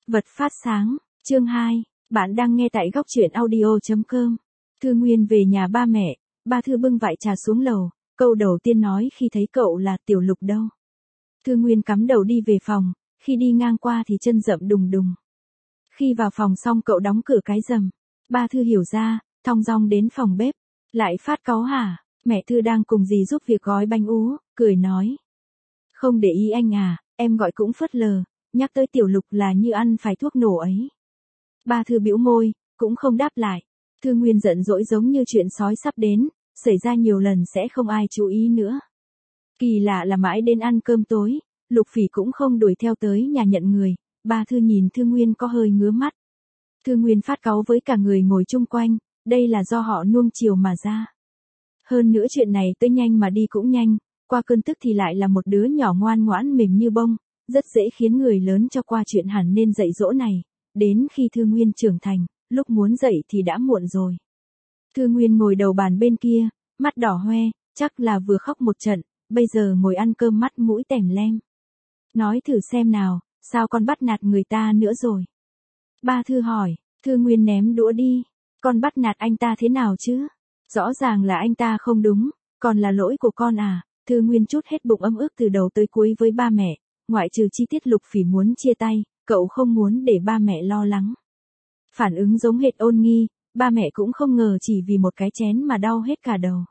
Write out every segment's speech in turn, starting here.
Vật phát sáng, chương 2, bạn đang nghe tại góc truyện audio.com. Thư Nguyên về nhà ba mẹ, ba Thư bưng vại trà xuống lầu, câu đầu tiên nói khi thấy cậu là Tiểu Lục đâu. Thư Nguyên cắm đầu đi về phòng, khi đi ngang qua thì chân rậm đùng đùng. Khi vào phòng xong cậu đóng cửa cái rầm, ba Thư hiểu ra, thong dong đến phòng bếp, lại phát cáu hả, mẹ Thư đang cùng dì giúp việc gói bánh ú, cười nói. Không để ý anh à, em gọi cũng phớt lờ. Nhắc tới Tiểu Lục là như ăn phải thuốc nổ ấy. Ba Thư bĩu môi, cũng không đáp lại. Thư Nguyên giận dỗi giống như chuyện sói sắp đến, xảy ra nhiều lần sẽ không ai chú ý nữa. Kỳ lạ là mãi đến ăn cơm tối, Lục Phỉ cũng không đuổi theo tới nhà nhận người. Ba Thư nhìn Thư Nguyên có hơi ngứa mắt. Thư Nguyên phát cáu với cả người ngồi chung quanh, đây là do họ nuông chiều mà ra. Hơn nữa chuyện này tới nhanh mà đi cũng nhanh, qua cơn tức thì lại là một đứa nhỏ ngoan ngoãn mềm như bông. Rất dễ khiến người lớn cho qua chuyện hẳn nên dạy dỗ này, đến khi Thư Nguyên trưởng thành, lúc muốn dạy thì đã muộn rồi. Thư Nguyên ngồi đầu bàn bên kia, mắt đỏ hoe, chắc là vừa khóc một trận, bây giờ ngồi ăn cơm mắt mũi tèm lem. Nói thử xem nào, sao con bắt nạt người ta nữa rồi? Ba Thư hỏi, Thư Nguyên ném đũa đi, con bắt nạt anh ta thế nào chứ? Rõ ràng là anh ta không đúng, còn là lỗi của con à? Thư Nguyên trút hết bụng ấm ức từ đầu tới cuối với ba mẹ. Ngoại trừ chi tiết Lục Phỉ muốn chia tay, cậu không muốn để ba mẹ lo lắng. Phản ứng giống hệt Ôn Nghi, ba mẹ cũng không ngờ chỉ vì một cái chén mà đau hết cả đầu.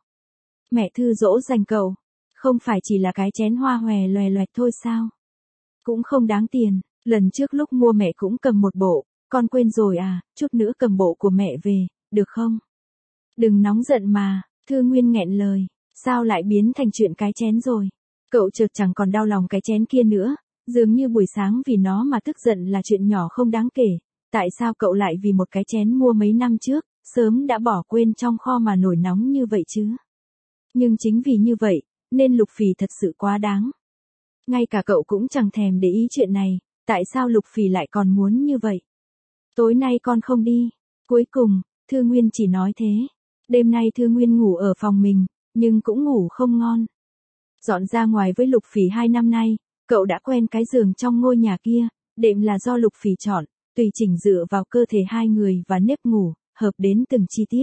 Mẹ Thư dỗ dành cậu, không phải chỉ là cái chén hoa hòe loè loẹt thôi sao? Cũng không đáng tiền, lần trước lúc mua mẹ cũng cầm một bộ, con quên rồi à, chút nữa cầm bộ của mẹ về, được không? Đừng nóng giận mà, Thư Nguyên nghẹn lời, sao lại biến thành chuyện cái chén rồi? Cậu chợt chẳng còn đau lòng cái chén kia nữa, dường như buổi sáng vì nó mà tức giận là chuyện nhỏ không đáng kể, tại sao cậu lại vì một cái chén mua mấy năm trước, sớm đã bỏ quên trong kho mà nổi nóng như vậy chứ? Nhưng chính vì như vậy, nên Lục Phỉ thật sự quá đáng. Ngay cả cậu cũng chẳng thèm để ý chuyện này, tại sao Lục Phỉ lại còn muốn như vậy? Tối nay con không đi. Cuối cùng, Thư Nguyên chỉ nói thế. Đêm nay Thư Nguyên ngủ ở phòng mình, nhưng cũng ngủ không ngon. Dọn ra ngoài với Lục Phỉ 2 năm nay, cậu đã quen cái giường trong ngôi nhà kia, đệm là do Lục Phỉ chọn, tùy chỉnh dựa vào cơ thể hai người và nếp ngủ, hợp đến từng chi tiết.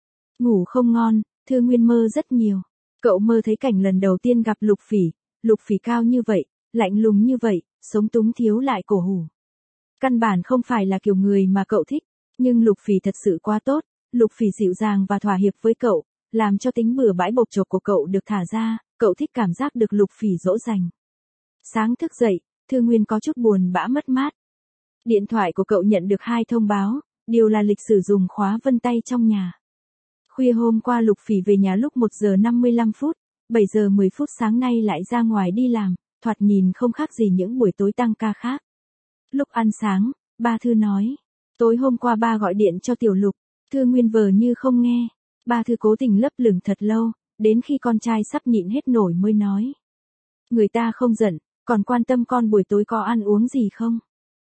Ngủ không ngon, Thư Nguyên mơ rất nhiều. Cậu mơ thấy cảnh lần đầu tiên gặp Lục Phỉ cao như vậy, lạnh lùng như vậy, sống túng thiếu lại cổ hủ. Căn bản không phải là kiểu người mà cậu thích, nhưng Lục Phỉ thật sự quá tốt, Lục Phỉ dịu dàng và thỏa hiệp với cậu, làm cho tính bừa bãi bộc chộp của cậu được thả ra. Cậu thích cảm giác được Lục Phỉ dỗ dành. Sáng thức dậy, Thư Nguyên có chút buồn bã mất mát. Điện thoại của cậu nhận được 2 thông báo, điều là lịch sử dùng khóa vân tay trong nhà. Khuya hôm qua Lục Phỉ về nhà lúc 1 giờ 55 phút, 7 giờ 10 phút sáng nay lại ra ngoài đi làm, thoạt nhìn không khác gì những buổi tối tăng ca khác. Lúc ăn sáng, ba Thư nói, tối hôm qua ba gọi điện cho Tiểu Lục, Thư Nguyên vờ như không nghe, ba Thư cố tình lấp lửng thật lâu. Đến khi con trai sắp nhịn hết nổi mới nói. Người ta không giận, còn quan tâm con buổi tối có ăn uống gì không?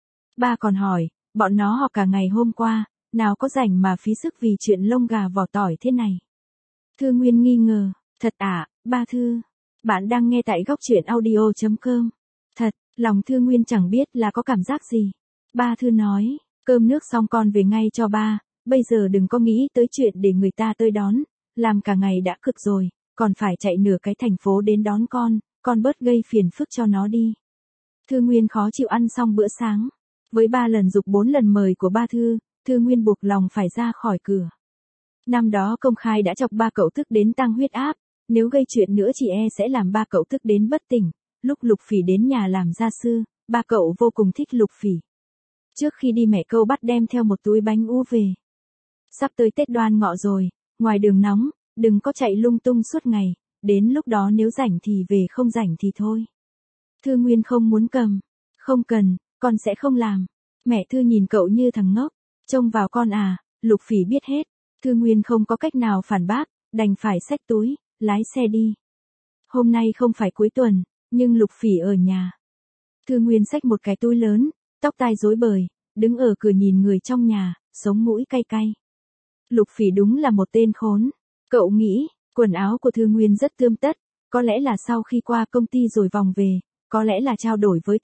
Ba còn hỏi, bọn nó học cả ngày hôm qua, nào có rảnh mà phí sức vì chuyện lông gà vỏ tỏi thế này. Thư Nguyên nghi ngờ, thật à, ba Thư. Bạn đang nghe tại góc truyện audio.com. Thật, lòng Thư Nguyên chẳng biết là có cảm giác gì. Ba Thư nói, cơm nước xong con về ngay cho ba, bây giờ đừng có nghĩ tới chuyện để người ta tới đón. Làm cả ngày đã cực rồi, còn phải chạy nửa cái thành phố đến đón con bớt gây phiền phức cho nó đi. Thư Nguyên khó chịu ăn xong bữa sáng. Với 3 lần giục 4 lần mời của ba Thư, Thư Nguyên buộc lòng phải ra khỏi cửa. Năm đó công khai đã chọc ba cậu tức đến tăng huyết áp, nếu gây chuyện nữa chỉ sẽ làm ba cậu tức đến bất tỉnh. Lúc Lục Phỉ đến nhà làm gia sư, ba cậu vô cùng thích Lục Phỉ. Trước khi đi mẹ câu bắt đem theo một túi bánh ú về. Sắp tới Tết Đoan Ngọ rồi. Ngoài đường nóng, đừng có chạy lung tung suốt ngày, đến lúc đó nếu rảnh thì về không rảnh thì thôi. Thư Nguyên không muốn cầm, không cần, con sẽ không làm. Mẹ Thư nhìn cậu như thằng ngốc, trông vào con à, Lục Phỉ biết hết. Thư Nguyên không có cách nào phản bác, đành phải xách túi, lái xe đi. Hôm nay không phải cuối tuần, nhưng Lục Phỉ ở nhà. Thư Nguyên xách một cái túi lớn, tóc tai rối bời, đứng ở cửa nhìn người trong nhà, sống mũi cay cay. Lục Phỉ đúng là một tên khốn. Cậu nghĩ, quần áo của Thư Nguyên rất tươm tất, có lẽ là sau khi qua công ty rồi vòng về, có lẽ là trao đổi với Thư,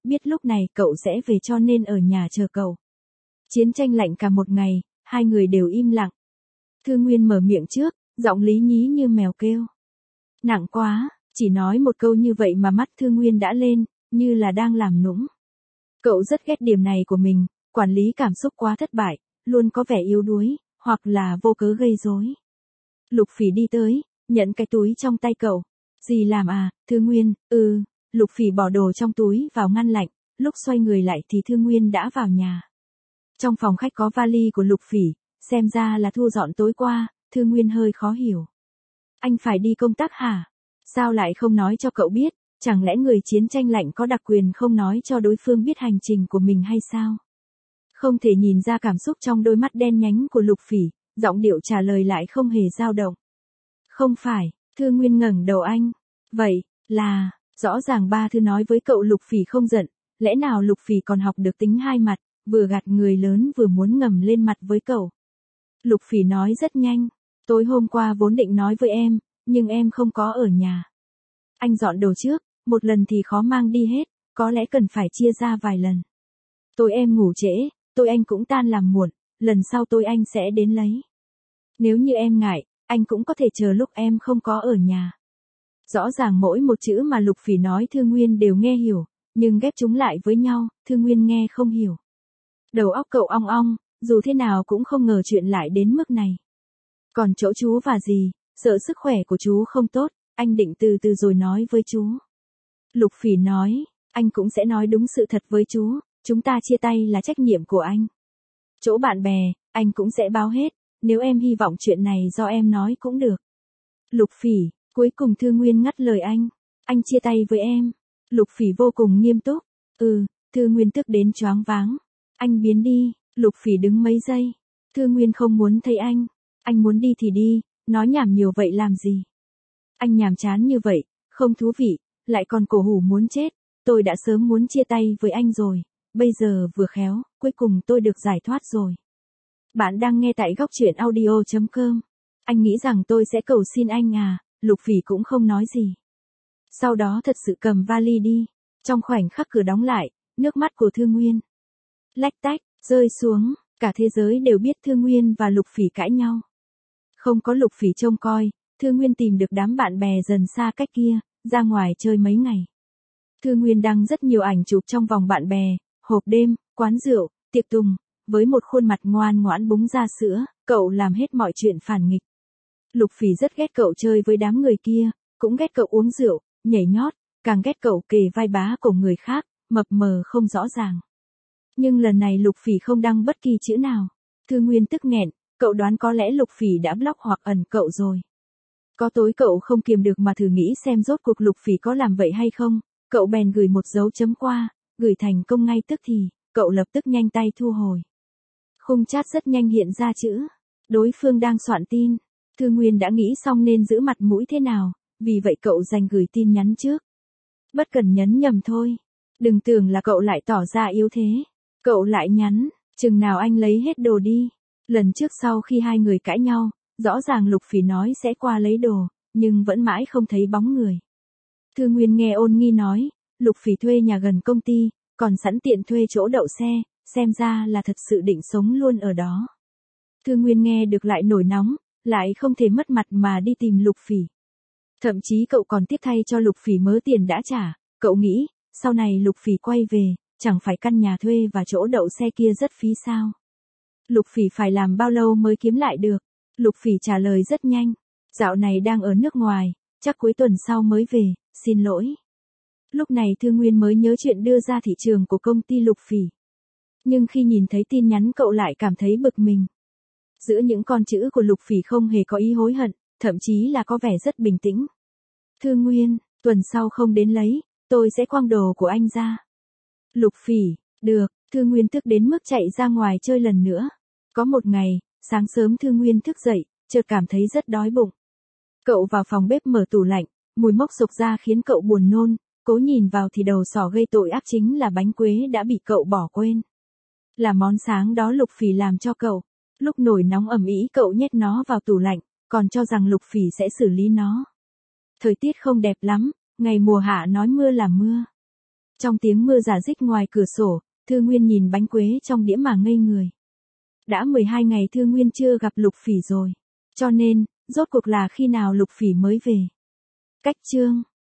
biết lúc này cậu sẽ về cho nên ở nhà chờ cậu. Chiến tranh lạnh cả một ngày, hai người đều im lặng. Thư Nguyên mở miệng trước, giọng lý nhí như mèo kêu. Nặng quá, chỉ nói một câu như vậy mà mắt Thư Nguyên đã lên, như là đang làm nũng. Cậu rất ghét điểm này của mình, quản lý cảm xúc quá thất bại, luôn có vẻ yếu đuối, hoặc là vô cớ gây rối. Lục Phỉ đi tới, nhận cái túi trong tay cậu. Gì làm à, Thư Nguyên, Lục Phỉ bỏ đồ trong túi vào ngăn lạnh, lúc xoay người lại thì Thư Nguyên đã vào nhà. Trong phòng khách có vali của Lục Phỉ, xem ra là thu dọn tối qua, Thư Nguyên hơi khó hiểu. Anh phải đi công tác hả? Sao lại không nói cho cậu biết, chẳng lẽ người chiến tranh lạnh có đặc quyền không nói cho đối phương biết hành trình của mình hay sao? Không thể nhìn ra cảm xúc trong đôi mắt đen nhánh của Lục Phỉ, giọng điệu trả lời lại không hề dao động. Không phải, Thư Nguyên ngẩng đầu anh. Vậy, là, rõ ràng ba Thư nói với cậu Lục Phỉ không giận, lẽ nào Lục Phỉ còn học được tính hai mặt, vừa gạt người lớn vừa muốn ngầm lên mặt với cậu. Lục Phỉ nói rất nhanh, tối hôm qua vốn định nói với em, nhưng em không có ở nhà. Anh dọn đồ trước, một lần thì khó mang đi hết, có lẽ cần phải chia ra vài lần. Tối em ngủ trễ, tối anh cũng tan làm muộn, lần sau tối anh sẽ đến lấy. Nếu như em ngại, anh cũng có thể chờ lúc em không có ở nhà. Rõ ràng mỗi một chữ mà Lục Phỉ nói Thư Nguyên đều nghe hiểu, nhưng ghép chúng lại với nhau, Thư Nguyên nghe không hiểu. Đầu óc cậu ong ong, dù thế nào cũng không ngờ chuyện lại đến mức này. Còn chỗ chú và gì, sợ sức khỏe của chú không tốt, anh định từ từ rồi nói với chú. Lục Phỉ nói, anh cũng sẽ nói đúng sự thật với chú, chúng ta chia tay là trách nhiệm của anh. Chỗ bạn bè, anh cũng sẽ báo hết, nếu em hy vọng chuyện này do em nói cũng được. Lục Phỉ, cuối cùng Thư Nguyên ngắt lời anh chia tay với em. Lục Phỉ vô cùng nghiêm túc, Thư Nguyên tức đến choáng váng. Anh biến đi, Lục Phỉ đứng mấy giây. Thư Nguyên không muốn thấy anh muốn đi thì đi, nói nhảm nhiều vậy làm gì? Anh nhàm chán như vậy, không thú vị, lại còn cổ hủ muốn chết, tôi đã sớm muốn chia tay với anh rồi, bây giờ vừa khéo, cuối cùng tôi được giải thoát rồi. Bạn đang nghe tại góc truyện audio.com. Anh nghĩ rằng tôi sẽ cầu xin anh à, Lục Phỉ cũng không nói gì. Sau đó thật sự cầm vali đi, trong khoảnh khắc cửa đóng lại, nước mắt của Thư Nguyên lách tách, rơi xuống, cả thế giới đều biết Thư Nguyên và Lục Phỉ cãi nhau. Không có Lục Phỉ trông coi, Thư Nguyên tìm được đám bạn bè dần xa cách kia, ra ngoài chơi mấy ngày. Thư Nguyên đăng rất nhiều ảnh chụp trong vòng bạn bè, hộp đêm, quán rượu, tiệc tùng, với một khuôn mặt ngoan ngoãn búng ra sữa, cậu làm hết mọi chuyện phản nghịch. Lục Phỉ rất ghét cậu chơi với đám người kia, cũng ghét cậu uống rượu, nhảy nhót, càng ghét cậu kề vai bá cổ người khác, mập mờ không rõ ràng. Nhưng lần này Lục Phỉ không đăng bất kỳ chữ nào. Thư Nguyên tức nghẹn, cậu đoán có lẽ Lục Phỉ đã block hoặc ẩn cậu rồi. Có tối cậu không kiềm được mà thử nghĩ xem rốt cuộc Lục Phỉ có làm vậy hay không, cậu bèn gửi một dấu chấm qua, gửi thành công ngay tức thì, cậu lập tức nhanh tay thu hồi. Khung chat rất nhanh hiện ra chữ, đối phương đang soạn tin. Thư Nguyên đã nghĩ xong nên giữ mặt mũi thế nào, vì vậy cậu dành gửi tin nhắn trước. Bất cần nhấn nhầm thôi, đừng tưởng là cậu lại tỏ ra yếu thế. Cậu lại nhắn, chừng nào anh lấy hết đồ đi. Lần trước sau khi hai người cãi nhau, rõ ràng Lục Phỉ nói sẽ qua lấy đồ, nhưng vẫn mãi không thấy bóng người. Thư Nguyên nghe Ôn Nghi nói, Lục Phỉ thuê nhà gần công ty, còn sẵn tiện thuê chỗ đậu xe, xem ra là thật sự định sống luôn ở đó. Thư Nguyên nghe được lại nổi nóng, lại không thể mất mặt mà đi tìm Lục Phỉ. Thậm chí cậu còn tiếc thay cho Lục Phỉ mớ tiền đã trả, cậu nghĩ, sau này Lục Phỉ quay về, chẳng phải căn nhà thuê và chỗ đậu xe kia rất phí sao? Lục Phỉ phải làm bao lâu mới kiếm lại được? Lục Phỉ trả lời rất nhanh. Dạo này đang ở nước ngoài, chắc cuối tuần sau mới về, xin lỗi. Lúc này Thư Nguyên mới nhớ chuyện đưa ra thị trường của công ty Lục Phỉ. Nhưng khi nhìn thấy tin nhắn cậu lại cảm thấy bực mình. Giữa những con chữ của Lục Phỉ không hề có ý hối hận, thậm chí là có vẻ rất bình tĩnh. Thư Nguyên, tuần sau không đến lấy, tôi sẽ quăng đồ của anh ra. Lục Phỉ, được, Thư Nguyên tức đến mức chạy ra ngoài chơi lần nữa. Có một ngày, sáng sớm Thư Nguyên thức dậy, chợt cảm thấy rất đói bụng. Cậu vào phòng bếp mở tủ lạnh, mùi mốc sộc ra khiến cậu buồn nôn, cố nhìn vào thì đầu sỏ gây tội ác chính là bánh quế đã bị cậu bỏ quên. Là món sáng đó Lục Phỉ làm cho cậu. Lúc nổi nóng ầm ĩ cậu nhét nó vào tủ lạnh, còn cho rằng Lục Phỉ sẽ xử lý nó. Thời tiết không đẹp lắm, ngày mùa hạ nói mưa là mưa. Trong tiếng mưa rả rích ngoài cửa sổ, Thư Nguyên nhìn bánh quế trong đĩa mà ngây người. Đã 12 ngày Thư Nguyên chưa gặp Lục Phỉ rồi. Cho nên, rốt cuộc là khi nào Lục Phỉ mới về? Cách chương